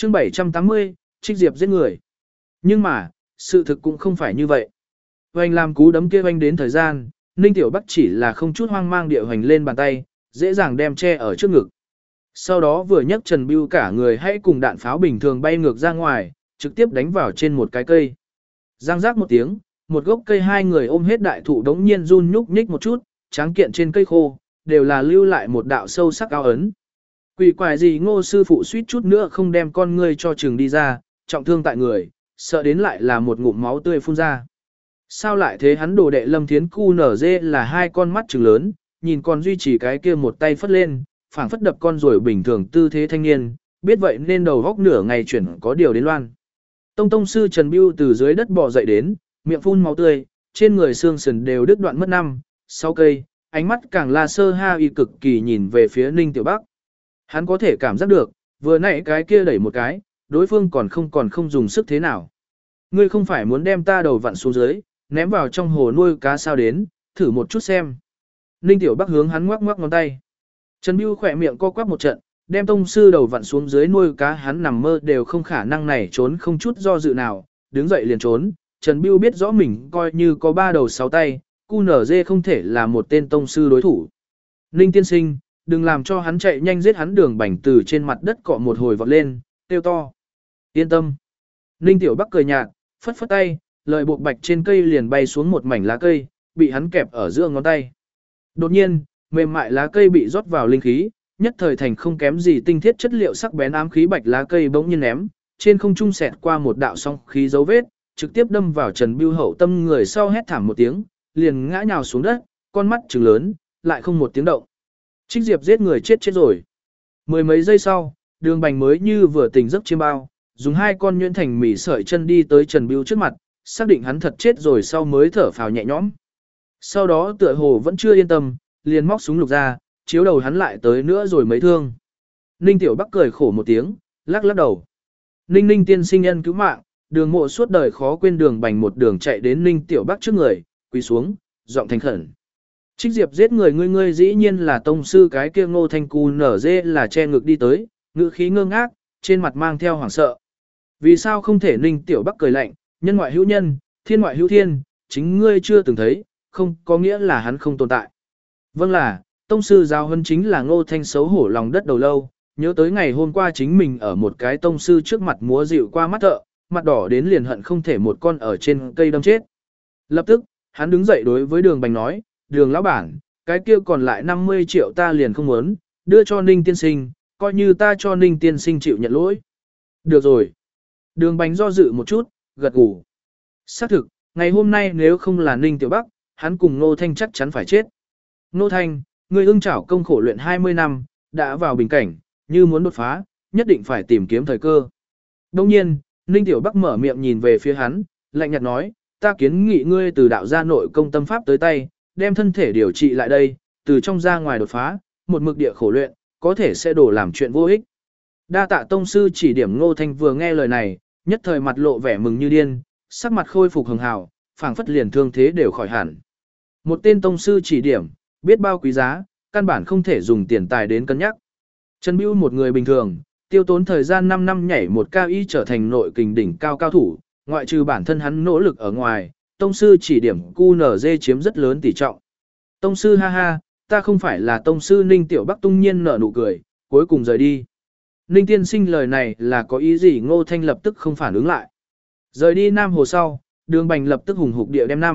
Chương 780, Trích Diệp giết người. Nhưng mà, sự thực cũng không phải như vậy. Hoành làm cú đấm kia hoành đến thời gian, Ninh Tiểu Bắc chỉ là không chút hoang mang địa hoành lên bàn tay, dễ dàng đem che ở trước ngực. Sau đó vừa nhấc Trần Bưu cả người hãy cùng đạn pháo bình thường bay ngược ra ngoài, trực tiếp đánh vào trên một cái cây. Giang rác một tiếng, một gốc cây hai người ôm hết đại thụ đống nhiên run nhúc nhích một chút, tráng kiện trên cây khô, đều là lưu lại một đạo sâu sắc áo ấn. Quỷ quái gì Ngô sư phụ suýt chút nữa không đem con ngươi cho trường đi ra, trọng thương tại người, sợ đến lại là một ngụm máu tươi phun ra. Sao lại thế hắn đồ đệ Lâm Thiến Cu nở dê là hai con mắt trừng lớn, nhìn còn duy trì cái kia một tay phất lên, phảng phất đập con rồi bình thường tư thế thanh niên, biết vậy nên đầu góc nửa ngày chuyển có điều đến loan. Tông sư Trần Bưu từ dưới đất bò dậy đến, miệng phun máu tươi, trên người xương sườn đều đứt đoạn mất 5-6 cây, ánh mắt càng là sơ ha y cực kỳ nhìn về phía Ninh Tiểu Bắc. Hắn có thể cảm giác được, vừa nãy cái kia đẩy một cái, đối phương còn không dùng sức thế nào. Ngươi không phải muốn đem ta đầu vặn xuống dưới, ném vào trong hồ nuôi cá sao đến, thử một chút xem. Ninh Tiểu Bắc hướng hắn ngoắc ngoắc ngón tay. Trần Bưu khỏe miệng co quắp một trận, đem tông sư đầu vặn xuống dưới nuôi cá hắn nằm mơ đều không khả năng này trốn không chút do dự nào, đứng dậy liền trốn. Trần Bưu biết rõ mình coi như có 3 đầu 6 tay, QNZ không thể là một tên tông sư đối thủ. Ninh tiên sinh, đừng làm cho hắn chạy nhanh giết hắn Đường Bành từ trên mặt đất cọ một hồi vọt lên, kêu to. Yên tâm. Ninh Tiểu Bắc cười nhạt, phất phất tay, lợi buộc bạch trên cây liền bay xuống một mảnh lá cây, bị hắn kẹp ở giữa ngón tay. Đột nhiên, mềm mại lá cây bị rót vào linh khí, nhất thời thành không kém gì tinh thiết chất liệu sắc bén ám khí bạch lá cây bỗng nhiên ném, trên không trung xẹt qua một đạo song khí dấu vết, trực tiếp đâm vào Trần Bưu hậu tâm người sau hét thảm một tiếng, liền ngã nhào xuống đất, con mắt trừng lớn, lại không một tiếng động. Trích Diệp giết người chết rồi. Mười mấy giây sau, Đường Bành mới như vừa tỉnh giấc chiêm bao, dùng hai con nhuyễn thành mỉ sợi chân đi tới Trần Bưu trước mặt, xác định hắn thật chết rồi sau mới thở phào nhẹ nhõm. Sau đó tựa hồ vẫn chưa yên tâm, liền móc súng lục ra, chiếu đầu hắn lại tới nữa rồi mấy thương. Ninh Tiểu Bắc cười khổ một tiếng, lắc lắc đầu. Ninh tiên sinh nhân cứu mạng, Đường Mộ suốt đời khó quên. Đường Bành một đường chạy đến Ninh Tiểu Bắc trước người, quỳ xuống, giọng thành khẩn. Trích Diệp giết người, ngươi dĩ nhiên là tông sư cái kia Ngô Thanh Cù nở dê là che ngực đi tới, ngữ khí ngơ ngác, trên mặt mang theo hoảng sợ. Vì sao không thể? Ninh Tiểu Bắc cười lạnh, nhân ngoại hữu nhân, thiên ngoại hữu thiên, chính ngươi chưa từng thấy, không có nghĩa là hắn không tồn tại. Vâng là, tông sư giáo huấn chính là Ngô Thanh xấu hổ lòng đất đầu lâu, nhớ tới ngày hôm qua chính mình ở một cái tông sư trước mặt múa dịu qua mắt thợ, mặt đỏ đến liền hận không thể một con ở trên cây đâm chết. Lập tức, hắn đứng dậy đối với Đường Bành nói, Đường lão bản, cái kia còn lại 50 triệu ta liền không muốn, đưa cho Ninh tiên sinh, coi như ta cho Ninh tiên sinh chịu nhận lỗi. Được rồi. Đường Bành do dự một chút, gật gù. Xác thực, ngày hôm nay nếu không là Ninh Tiểu Bắc, hắn cùng Ngô Thanh chắc chắn phải chết. Ngô Thanh, người ưng chảo công khổ luyện 20 năm, đã vào bình cảnh, như muốn đột phá, nhất định phải tìm kiếm thời cơ. Đồng nhiên, Ninh Tiểu Bắc mở miệng nhìn về phía hắn, lạnh nhạt nói, ta kiến nghị ngươi từ đạo gia nội công tâm pháp tới tay, đem thân thể điều trị lại đây, từ trong ra ngoài đột phá, một mực địa khổ luyện, có thể sẽ đổ làm chuyện vô ích. Đa tạ tông sư chỉ điểm. Ngô Thanh vừa nghe lời này, nhất thời mặt lộ vẻ mừng như điên, sắc mặt khôi phục hường hào, phảng phất liền thương thế đều khỏi hẳn. Một tên tông sư chỉ điểm, biết bao quý giá, căn bản không thể dùng tiền tài đến cân nhắc. Trần Bưu một người bình thường, tiêu tốn thời gian 5 năm nhảy một cao y trở thành nội kình đỉnh cao cao thủ, ngoại trừ bản thân hắn nỗ lực ở ngoài, tông sư chỉ điểm QNZ chiếm rất lớn tỷ trọng. Tông sư ha ha, ta không phải là tông sư. Ninh Tiểu Bắc tung nhiên nở nụ cười, cuối cùng rời đi. Ninh tiên sinh lời này là có ý gì? Ngô Thanh lập tức không phản ứng lại. Rời đi Nam Hồ sau, Đường Bành lập tức hùng hục địa đem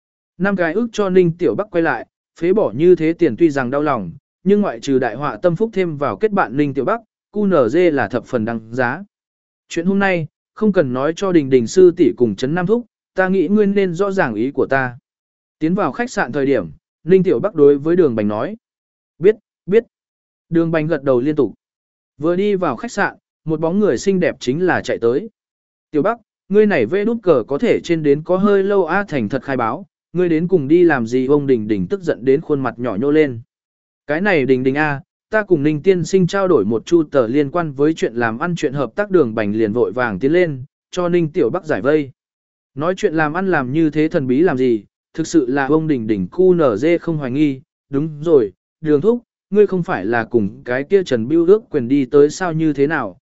5 cái ức cho Ninh Tiểu Bắc quay lại, phế bỏ như thế tiền tuy rằng đau lòng, nhưng ngoại trừ đại họa tâm phúc thêm vào kết bạn Ninh Tiểu Bắc, QNZ là thập phần đăng giá. Chuyện hôm nay, không cần nói cho Đình Đình sư tỷ cùng Trấn Nam Thúc, ta nghĩ ngươi nên rõ ràng ý của ta. Tiến vào khách sạn thời điểm, Ninh Tiểu Bắc đối với Đường Bành nói. Biết. Đường Bành gật đầu liên tục. Vừa đi vào khách sạn, một bóng người xinh đẹp chính là chạy tới. Tiểu Bắc, ngươi này vê đút cờ có thể trên đến có hơi lâu a. Thành thật khai báo, ngươi đến cùng đi làm gì? Ông Đình Đình tức giận đến khuôn mặt nhỏ nhô lên. Cái này Đình Đình a, ta cùng Ninh tiên sinh trao đổi một chu tờ liên quan với chuyện làm ăn chuyện hợp tác. Đường Bành liền vội vàng tiến lên, cho Ninh Tiểu Bắc giải vây. Nói chuyện làm ăn làm như thế thần bí làm gì, thực sự là ông Đình Đình QNZ không hoài nghi. Đúng rồi, Đường thúc, ngươi không phải là cùng cái kia Trần Bưu ước quyền đi tới sao? Như thế nào,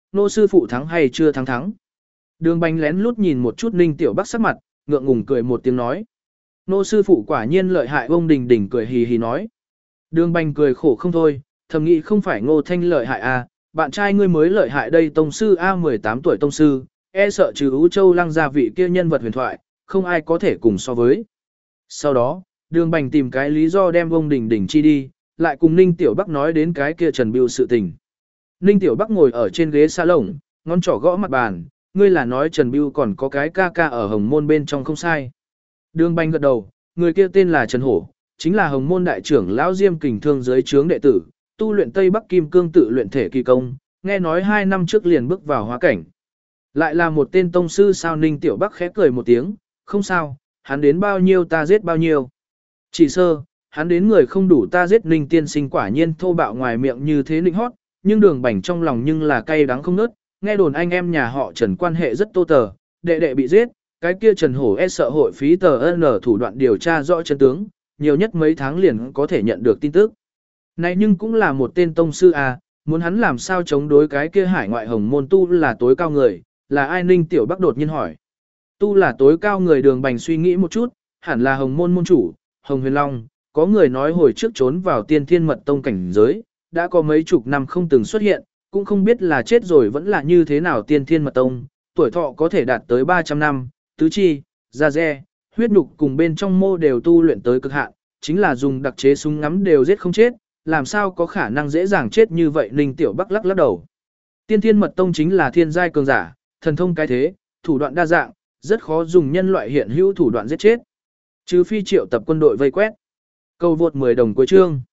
nô sư phụ thắng hay chưa thắng. Đường Bành lén lút nhìn một chút Ninh Tiểu Bắc sắc mặt, ngượng ngùng cười một tiếng nói. Nô sư phụ quả nhiên lợi hại. Ông Đình Đình cười hì hì nói. Đường Bành cười khổ không thôi, thầm nghĩ không phải Ngô Thanh lợi hại à, bạn trai ngươi mới lợi hại đây. Tông sư A 18 tuổi tông sư, e sợ trừ Ú Châu Lăng gia vị kia nhân vật huyền thoại, không ai có thể cùng so với. Sau đó, Đường Bành tìm cái lý do đem ông Đình Đình chi đi, lại cùng Ninh Tiểu Bắc nói đến cái kia Trần Bưu sự tình. Ninh Tiểu Bắc ngồi ở trên ghế salon, ngón trỏ gõ mặt bàn, ngươi là nói Trần Bưu còn có cái ca ca ở Hồng Môn bên trong không sai. Đường Bành gật đầu, người kia tên là Trần Hổ, chính là Hồng Môn đại trưởng lão Diêm Kình Thương dưới trướng đệ tử, tu luyện Tây Bắc Kim Cương tự luyện thể kỳ công, nghe nói 2 năm trước liền bước vào hóa cảnh. Lại là một tên tông sư sao? Ninh Tiểu Bắc khẽ cười một tiếng, không sao, hắn đến bao nhiêu ta giết bao nhiêu. Chỉ sơ, hắn đến người không đủ ta giết. Ninh tiên sinh quả nhiên thô bạo ngoài miệng như thế nịnh hót, nhưng Đường Bành trong lòng nhưng là cay đắng không nớt, nghe đồn anh em nhà họ Trần quan hệ rất tô tờ, đệ đệ bị giết, cái kia Trần Hổ e sợ hội phí tờ N thủ đoạn điều tra rõ chân tướng, nhiều nhất mấy tháng liền có thể nhận được tin tức. Này nhưng cũng là một tên tông sư à, muốn hắn làm sao chống đối cái kia hải ngoại Hồng Môn tu là tối cao người, là ai? Ninh Tiểu Bắc đột nhiên hỏi. Tu là tối cao người. Đường Bành suy nghĩ một chút, hẳn là Hồng Môn môn chủ, Hồng Huyền Long, có người nói hồi trước trốn vào Tiên Thiên Mật Tông cảnh giới, đã có mấy chục năm không từng xuất hiện, cũng không biết là chết rồi vẫn là như thế nào. Tiên Thiên Mật Tông, tuổi thọ có thể đạt tới 300 năm, tứ chi, da dê, huyết nhục cùng bên trong mô đều tu luyện tới cực hạn, chính là dùng đặc chế súng ngắm đều giết không chết, làm sao có khả năng dễ dàng chết như vậy? Ninh Tiểu Bắc lắc lắc đầu. Tiên Thiên Mật Tông chính là thiên giai cường giả, thần thông cái thế, thủ đoạn đa dạng, rất khó dùng nhân loại hiện hữu thủ đoạn giết chết. Trừ phi triệu tập quân đội vây quét. Cầu vượt 10 đồng cuối chương.